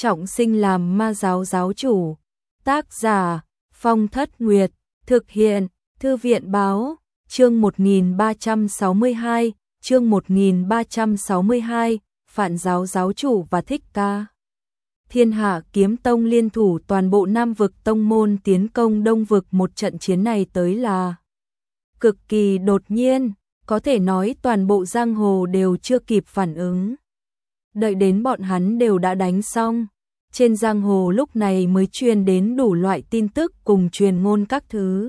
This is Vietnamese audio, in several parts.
trọng sinh làm ma giáo giáo chủ. Tác giả Phong Thất Nguyệt, thực hiện Thư viện Báo. Chương 1362, chương 1362, Phản giáo giáo chủ và Thích Ca. Thiên Hạ Kiếm Tông liên thủ toàn bộ Nam vực tông môn tiến công Đông vực. Một trận chiến này tới là cực kỳ đột nhiên, có thể nói toàn bộ giang hồ đều chưa kịp phản ứng. Đợi đến bọn hắn đều đã đánh xong, trên giang hồ lúc này mới truyền đến đủ loại tin tức cùng truyền ngôn các thứ.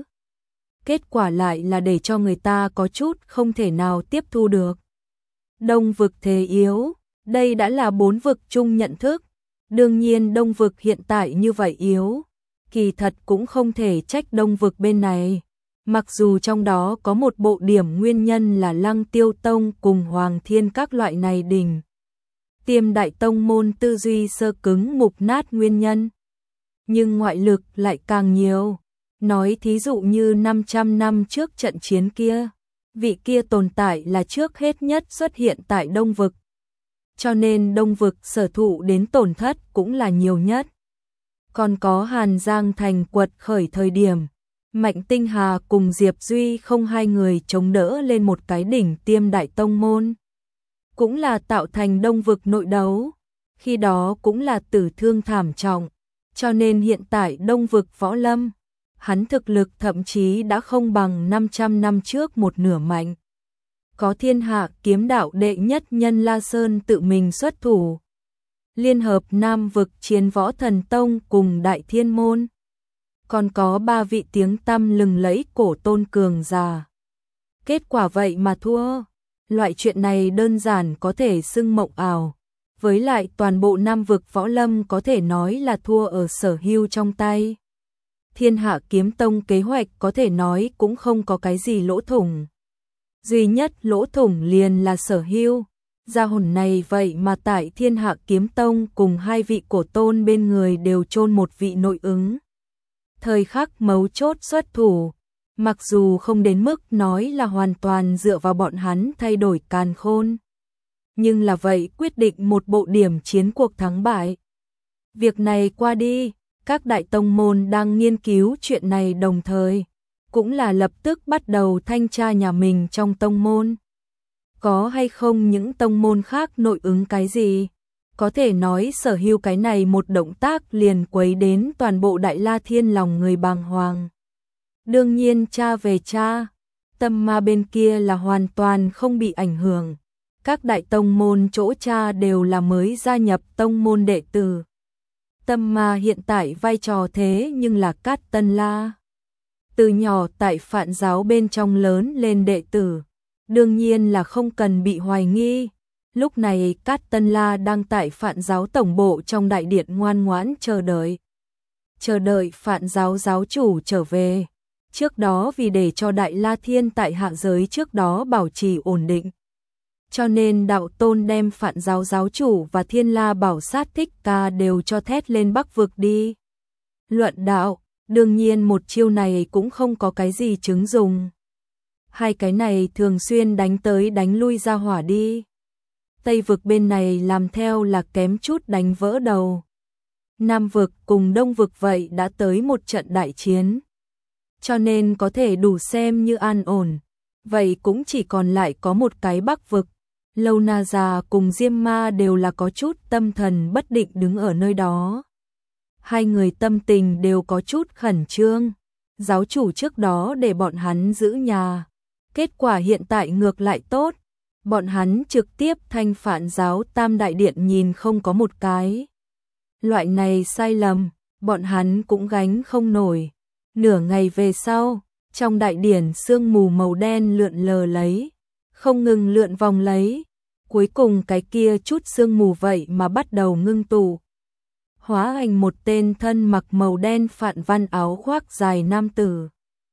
Kết quả lại là để cho người ta có chút không thể nào tiếp thu được. Đông vực thế yếu, đây đã là 4 vực chung nhận thức. Đương nhiên Đông vực hiện tại như vậy yếu, kỳ thật cũng không thể trách Đông vực bên này. Mặc dù trong đó có một bộ điểm nguyên nhân là Lăng Tiêu Tông cùng Hoàng Thiên các loại này đỉnh tiêm đại tông môn tư duy sơ cứng mục nát nguyên nhân. Nhưng ngoại lực lại càng nhiều. Nói thí dụ như 500 năm trước trận chiến kia, vị kia tồn tại là trước hết nhất xuất hiện tại Đông vực. Cho nên Đông vực sở thụ đến tổn thất cũng là nhiều nhất. Còn có Hàn Giang thành quật khởi thời điểm, Mạnh Tinh Hà cùng Diệp Duy không hai người chống đỡ lên một cái đỉnh tiêm đại tông môn. Cũng là tạo thành Đông vực nội đấu, khi đó cũng là tử thương thảm trọng, cho nên hiện tại Đông vực võ lâm, hắn thực lực thậm chí đã không bằng 500 năm trước một nửa mạnh. Có Thiên Hạ kiếm đạo đệ nhất nhân La Sơn tự mình xuất thủ, liên hợp Nam vực Chiến Võ Thần Tông cùng Đại Thiên Môn. Còn có 3 vị tiếng tăm lừng lẫy cổ tôn cường giả. Kết quả vậy mà thua. Loại chuyện này đơn giản có thể xưng mộng ảo. Với lại toàn bộ Nam vực võ lâm có thể nói là thua ở Sở Hưu trong tay. Thiên Hạ Kiếm Tông kế hoạch có thể nói cũng không có cái gì lỗ thủng. Duy nhất lỗ thủng liền là Sở Hưu. Gia hồn này vậy mà tại Thiên Hạ Kiếm Tông cùng 2 vị cổ tôn bên người đều chôn một vị nội ứng. Thời khắc mấu chốt xuất thủ, mặc dù không đến mức nói là hoàn toàn dựa vào bọn hắn thay đổi càn khôn, nhưng là vậy quyết định một bộ điểm chiến cuộc thắng bại. Việc này qua đi, các đại tông môn đang nghiên cứu chuyện này đồng thời, cũng là lập tức bắt đầu thanh tra nhà mình trong tông môn. Có hay không những tông môn khác nội ứng cái gì? Có thể nói Sở Hưu cái này một động tác liền quấy đến toàn bộ Đại La Thiên lòng người bàng hoàng. Đương nhiên cha về cha, Tâm Ma bên kia là hoàn toàn không bị ảnh hưởng. Các đại tông môn chỗ cha đều là mới gia nhập tông môn đệ tử. Tâm Ma hiện tại vai trò thế nhưng là Cát Tân La. Từ nhỏ tại Phạn giáo bên trong lớn lên đệ tử, đương nhiên là không cần bị hoài nghi. Lúc này Cát Tân La đang tại Phạn giáo tổng bộ trong đại điện ngoan ngoãn chờ đợi. Chờ đợi Phạn giáo giáo chủ trở về. Trước đó vì để cho Đại La Thiên tại hạ giới trước đó bảo trì ổn định, cho nên đạo tôn đem Phạn giáo giáo chủ và Thiên La Bảo Sát Thích Ca đều cho thét lên Bắc vực đi. Luận đạo, đương nhiên một chiêu này cũng không có cái gì chứng dùng. Hai cái này thường xuyên đánh tới đánh lui ra hỏa đi. Tây vực bên này làm theo là kém chút đánh vỡ đầu. Nam vực cùng Đông vực vậy đã tới một trận đại chiến. Cho nên có thể đủ xem như an ổn. Vậy cũng chỉ còn lại có một cái Bắc vực. Lâu Na Già cùng Diêm Ma đều là có chút tâm thần bất định đứng ở nơi đó. Hai người tâm tình đều có chút khẩn trương. Giáo chủ trước đó để bọn hắn giữ nhà. Kết quả hiện tại ngược lại tốt. Bọn hắn trực tiếp thanh Phạn giáo Tam Đại Điện nhìn không có một cái. Loại này sai lầm, bọn hắn cũng gánh không nổi. Nửa ngày về sau, trong đại điển sương mù màu đen lượn lờ lấy, không ngừng lượn vòng lấy. Cuối cùng cái kia chút sương mù vậy mà bắt đầu ngưng tụ. Hóa thành một tên thân mặc màu đen phạn văn áo khoác dài nam tử.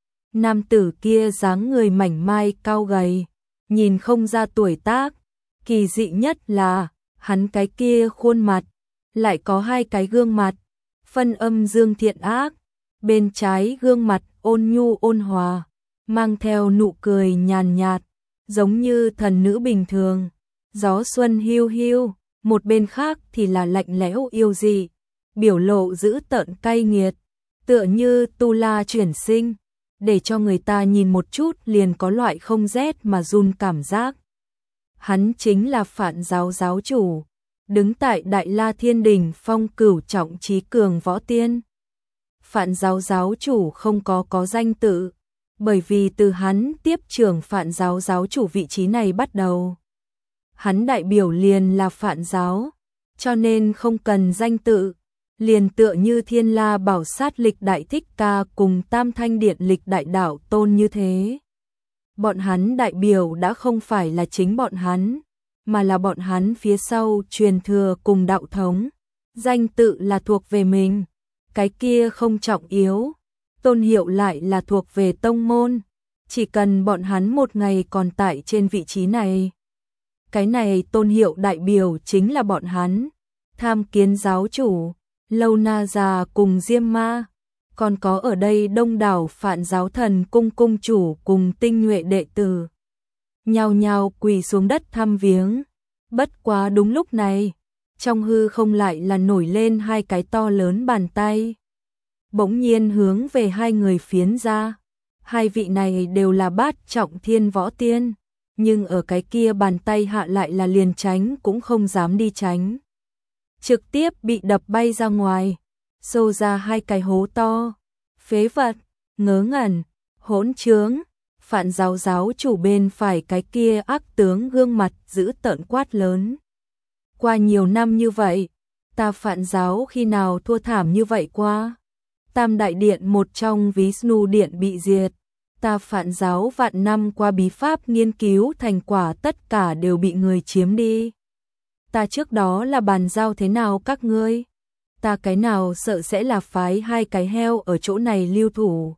Nam tử kia dáng người mảnh mai cao gầy, nhìn không ra tuổi tác. Kỳ dị nhất là, hắn cái kia khuôn mặt, lại có 2 cái gương mặt, phân âm dương thiện ác. Bên trái gương mặt ôn nhu ôn hòa, mang theo nụ cười nhàn nhạt, giống như thần nữ bình thường. Gió xuân hiu hiu, một bên khác thì là lạnh lẽo yêu dị, biểu lộ dữ tợn cay nghiệt, tựa như tu la chuyển sinh, để cho người ta nhìn một chút liền có loại không rét mà run cảm giác. Hắn chính là Phạn giáo giáo chủ, đứng tại Đại La Thiên Đỉnh phong cửu trọng trí cường võ tiên. Phạn giáo giáo chủ không có danh tự, bởi vì từ hắn tiếp trưởng Phạn giáo giáo chủ vị trí này bắt đầu, hắn đại biểu liền là Phạn giáo, cho nên không cần danh tự, liền tựa như Thiên La Bảo Sát lịch đại thích ca cùng Tam Thanh Điện lịch đại đạo tôn như thế. Bọn hắn đại biểu đã không phải là chính bọn hắn, mà là bọn hắn phía sau truyền thừa cùng đạo thống, danh tự là thuộc về mình, cái kia không trọng yếu, tôn hiệu lại là thuộc về tông môn, chỉ cần bọn hắn một ngày còn tại trên vị trí này. Cái này tôn hiệu đại biểu chính là bọn hắn, Tham Kiến giáo chủ, Lâu Na già cùng Diêm Ma, còn có ở đây đông đảo Phạn giáo thần cung cung chủ cùng tinh nhuệ đệ tử. Nhao nhao quỳ xuống đất thăm viếng, bất quá đúng lúc này, trong hư không lại là nổi lên hai cái to lớn bàn tay. Bỗng nhiên hướng về hai người phiến ra, hai vị này đều là bát trọng thiên võ tiên, nhưng ở cái kia bàn tay hạ lại là liền tránh cũng không dám đi tránh. Trực tiếp bị đập bay ra ngoài, xô ra hai cái hố to. Phế vật, ngớ ngẩn, hỗn trướng. Phạn giáo giáo chủ bên phải cái kia ác tướng gương mặt giữ tợn quát lớn. Qua nhiều năm như vậy, ta Phạn giáo khi nào thua thảm như vậy qua? Tam đại điện một trong Vishnu điện bị diệt, ta Phạn giáo vạn năm qua bí pháp nghiên cứu thành quả tất cả đều bị người chiếm đi. Ta trước đó là bàn giao thế nào các ngươi? Ta cái nào sợ sẽ là phái hai cái heo ở chỗ này lưu thủ,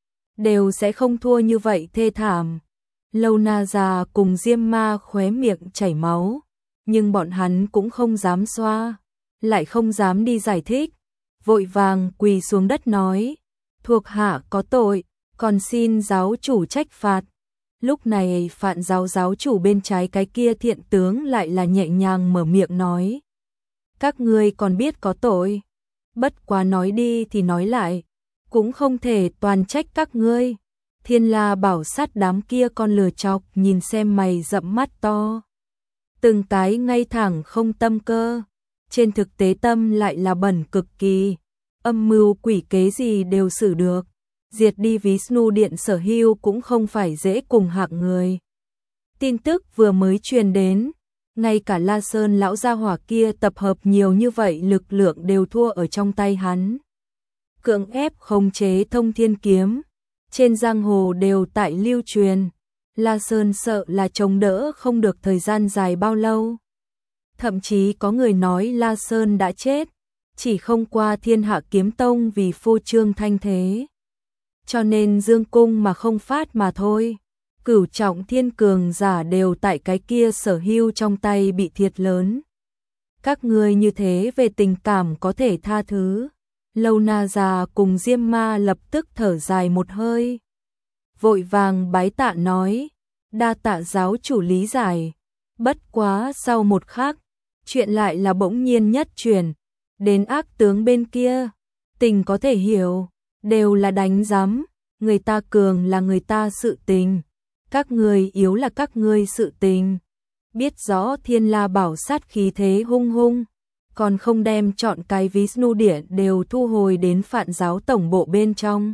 đều sẽ không thua như vậy thê thảm. Lâu Na già cùng Diêm Ma khóe miệng chảy máu, nhưng bọn hắn cũng không dám xoa, lại không dám đi giải thích, vội vàng quỳ xuống đất nói, thuộc hạ có tội, còn xin giáo chủ trách phạt. Lúc này Phạn giáo giáo chủ bên trái cái kia thiện tướng lại là nhẹ nhàng mở miệng nói, các ngươi còn biết có tội, bất quá nói đi thì nói lại, cũng không thể toàn trách các ngươi. Thiên La Bảo Sát đám kia con lừa chọc nhìn xem mày rậm mắt to, từng cái ngay thẳng không tâm cơ, trên thực tế tâm lại là bẩn cực kỳ, âm mưu quỷ kế gì đều xử được, diệt đi Vishnu điện sở hữu cũng không phải dễ cùng hạng người. Tin tức vừa mới truyền đến, ngay cả La Sơn lão gia hỏa kia tập hợp nhiều như vậy lực lượng đều thua ở trong tay hắn. Cưỡng ép khống chế Thông Thiên kiếm, trên giang hồ đều tại lưu truyền, La Sơn sợ là chống đỡ không được thời gian dài bao lâu. Thậm chí có người nói La Sơn đã chết, chỉ không qua Thiên Hạ Kiếm Tông vì phô trương thanh thế, cho nên dương cung mà không phát mà thôi. Cửu trọng thiên cường giả đều tại cái kia sở hữu trong tay bị thiệt lớn. Các ngươi như thế về tình cảm có thể tha thứ. Lâu Na già cùng Diêm Ma lập tức thở dài một hơi, vội vàng bái tạ nói, đa tạ giáo chủ lý giải. Bất quá sau một khắc, chuyện lại là bỗng nhiên nhất chuyển, đến ác tướng bên kia, tình có thể hiểu, đều là đánh giám, người ta cường là người ta sự tình, các ngươi yếu là các ngươi sự tình. Biết rõ Thiên La Bảo Sát khí thế hung hung, còn không đem chọn cái Vishnu điện đều thu hồi đến Phạn giáo tổng bộ bên trong.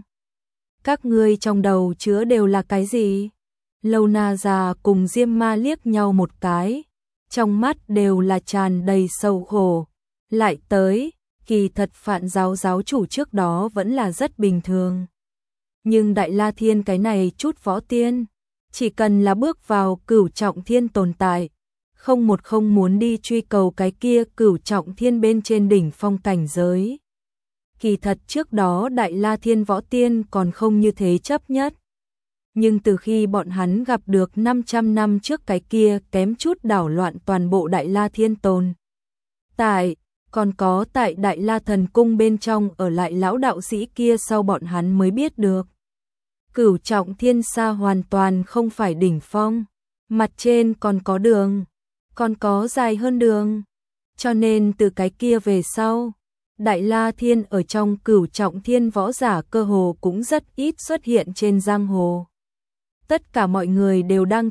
Các ngươi trong đầu chứa đều là cái gì? Lâu Na già cùng Diêm Ma liếc nhau một cái, trong mắt đều là tràn đầy sầu khổ. Lại tới, kỳ thật Phạn giáo giáo chủ trước đó vẫn là rất bình thường. Nhưng Đại La Thiên cái này chút võ tiên, chỉ cần là bước vào cửu trọng thiên tồn tại, không muốn đi truy cầu cái kia cửu trọng thiên bên trên đỉnh phong cảnh giới. Kỳ thật trước đó Đại La Thiên võ tiên còn không như thế chấp nhất. Nhưng từ khi bọn hắn gặp được 500 năm trước cái kia kém chút đảo loạn toàn bộ Đại La Thiên tồn còn có tại Đại La Thần Cung bên trong ở lại lão đạo sĩ kia sau bọn hắn mới biết được. Cửu trọng thiên xa hoàn toàn không phải đỉnh phong, mặt trên còn có đường, còn có dài hơn đường. cho nên từ cái kia về sau, Đại La Thiên ở trong Cửu Trọng Thiên võ giả cơ hồ cũng rất ít xuất hiện trên giang hồ. Tất cả mọi người đều đang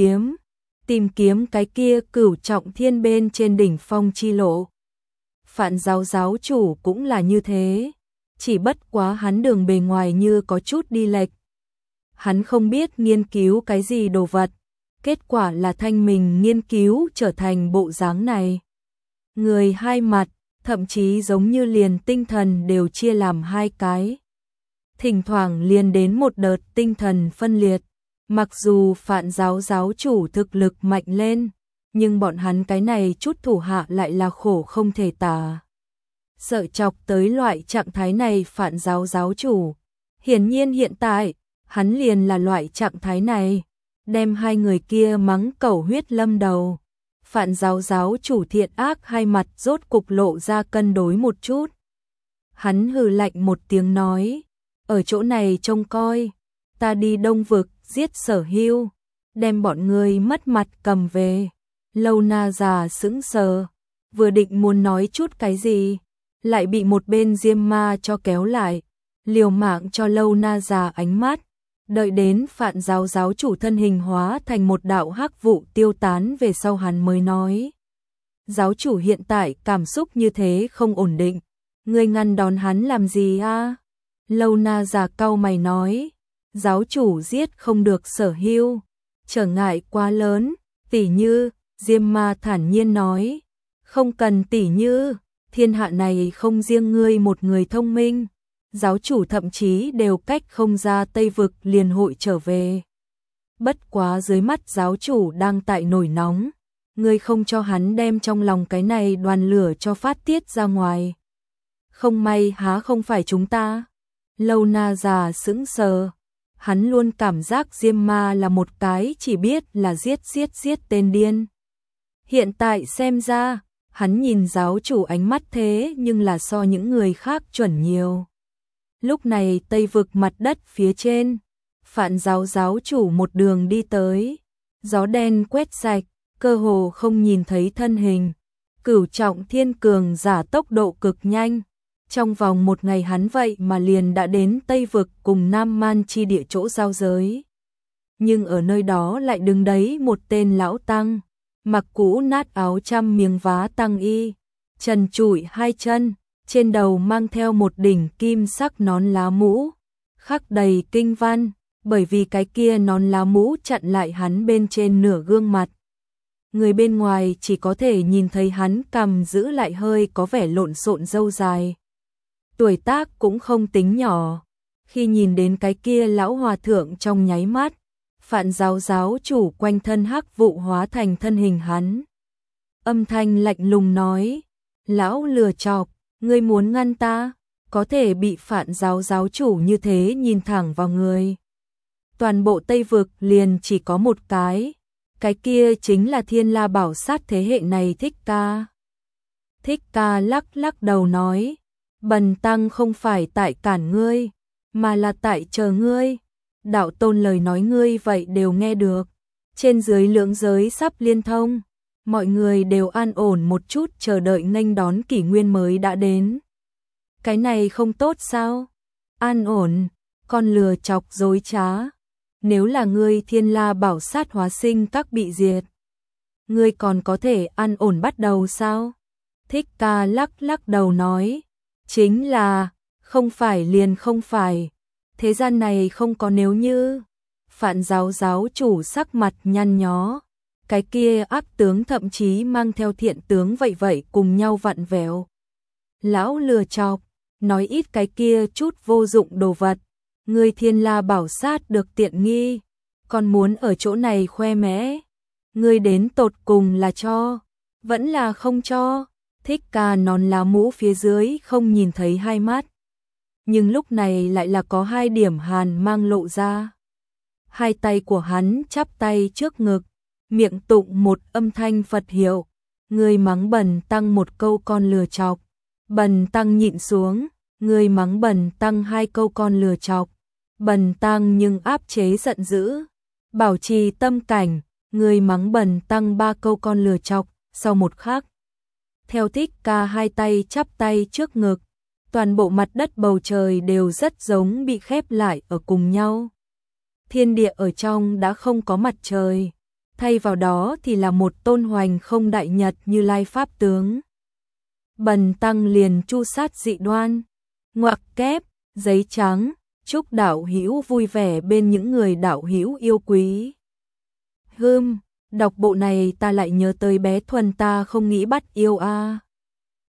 tìm kiếm cái kia Cửu Trọng Thiên bên trên đỉnh phong chi lộ. Phạn giáo giáo chủ cũng là như thế, chỉ bất quá hắn đường bề ngoài như có chút đi lệch. Hắn không biết nghiên cứu cái gì đồ vật, kết quả là thanh mình nghiên cứu trở thành bộ dáng này. Người hai mặt, thậm chí giống như liền tinh thần đều chia làm hai cái. Thỉnh thoảng liền đến một đợt tinh thần phân liệt, mặc dù Phạn giáo giáo chủ thực lực mạnh lên, nhưng bọn hắn cái này chút thủ hạ lại là khổ không thể tả. Sợ chọc tới loại trạng thái này Phạn giáo giáo chủ, hiển nhiên hiện tại, hắn liền là loại trạng thái này, đem hai người kia mắng cẩu huyết lâm đầu. Phạn giáo giáo chủ thiện ác hai mặt rốt cục lộ ra cân đối một chút. Hắn hừ lạnh một tiếng nói, ở chỗ này trông coi, ta đi Đông Vực giết Sở Hưu, đem bọn ngươi mất mặt cầm về. Lâu Na già sững sờ, vừa định muốn nói chút cái gì, lại bị một bên Diêm Ma cho kéo lại, liều mạng cho Lâu Na già ánh mắt. Đợi đến Phạn giáo giáo chủ thân hình hóa thành một đạo hắc vụ tiêu tán về sau hắn mới nói. Giáo chủ hiện tại cảm xúc như thế không ổn định, ngươi ngăn đón hắn làm gì a? Lâu Na già cau mày nói, giáo chủ giết không được Sở Hưu, trở ngại quá lớn, tỉ như, Diêm Ma thản nhiên nói, không cần tỉ như, thiên hạ này không riêng ngươi một người thông minh. Giáo chủ thậm chí đều cách không ra Tây Vực liền hội trở về. Bất quá dưới mắt giáo chủ đang tại nổi nóng, ngươi không cho hắn đem trong lòng cái này đoàn lửa cho phát tiết ra ngoài. Không may há không phải chúng ta. Lâu Na già sững sờ, hắn luôn cảm giác Diêm Ma là một cái chỉ biết là giết tên điên. Hiện tại xem ra, hắn nhìn giáo chủ ánh mắt thế nhưng là so những người khác chuẩn nhiều. Lúc này Tây Vực mặt đất phía trên, Phạn giáo giáo chủ một đường đi tới, gió đen quét sạch, cơ hồ không nhìn thấy thân hình. Cửu Trọng Thiên cường giả tốc độ cực nhanh, trong vòng một ngày hắn vậy mà liền đã đến Tây Vực cùng Nam Man chi địa chỗ giao giới. Nhưng ở nơi đó lại đứng đấy một tên lão tăng, mặc cũ nát áo trăm miếng vá tăng y, trần trụi hai chân, trên đầu mang theo một đỉnh kim sắc nón lá mũ, khắc đầy kinh văn, bởi vì cái kia nón lá mũ chặn lại hắn bên trên nửa gương mặt. Người bên ngoài chỉ có thể nhìn thấy hắn cằm giữ lại hơi có vẻ lộn xộn râu dài. Tuổi tác cũng không tính nhỏ, khi nhìn đến cái kia lão hòa thượng trong nháy mắt, Phạn giáo giáo chủ quanh thân hắc vụ hóa thành thân hình hắn. Âm thanh lạnh lùng nói, lão lừa chọc, ngươi muốn ngăn ta, có thể bị Phạn giáo giáo chủ như thế nhìn thẳng vào người. Toàn bộ Tây Vực liền chỉ có một cái kia chính là Thiên La Bảo Sát thế hệ này Thích Ca. Thích Ca lắc lắc đầu nói, bần tăng không phải tại cản ngươi, mà là tại chờ ngươi. Đạo tôn lời nói ngươi vậy đều nghe được, trên dưới lưỡng giới sắp liên thông, mọi người đều an ổn một chút chờ đợi nghênh đón kỷ nguyên mới đã đến. Cái này không tốt sao? An ổn, con lừa chọc dối trá. Nếu là ngươi Thiên La Bảo Sát hóa sinh các bị diệt, ngươi còn có thể an ổn bắt đầu sao? Thích Ca lắc lắc đầu nói, chính là, không phải liền không phải. Thế gian này không có nếu như. Phạn giáo giáo chủ sắc mặt nhăn nhó, cái kia ác tướng thậm chí mang theo thiện tướng vậy cùng nhau vặn vẹo. Lão lừa chọc, nói ít cái kia chút vô dụng đồ vật, ngươi Thiên La Bảo Sát được tiện nghi, còn muốn ở chỗ này khoe mẽ, ngươi đến tột cùng là cho, vẫn là không cho. Thích Ca nón lá mũ phía dưới không nhìn thấy hai mắt, nhưng lúc này lại là có hai điểm hàn mang lộ ra. Hai tay của hắn chắp tay trước ngực, miệng tụng một âm thanh Phật hiệu, người mắng bần tăng một câu con lừa chọc, bần tăng nhịn xuống, người mắng bần tăng hai câu con lừa chọc, bần tăng nhưng áp chế giận dữ, bảo trì tâm cảnh, người mắng bần tăng ba câu con lừa chọc. Sau một khắc, theo Thích Ca hai tay chắp tay trước ngực, toàn bộ mặt đất bầu trời đều rất giống bị khép lại ở cùng nhau. Thiên địa ở trong đã không có mặt trời, thay vào đó thì là một tôn hoành không đại nhật Như Lai pháp tướng. Bần tăng liền chu sát dị đoan, ngoặc kép, giấy trắng, chúc đạo hữu vui vẻ bên những người đạo hữu yêu quý. Đọc bộ này ta lại nhớ tới bé Thuần ta không nghĩ bắt yêu a.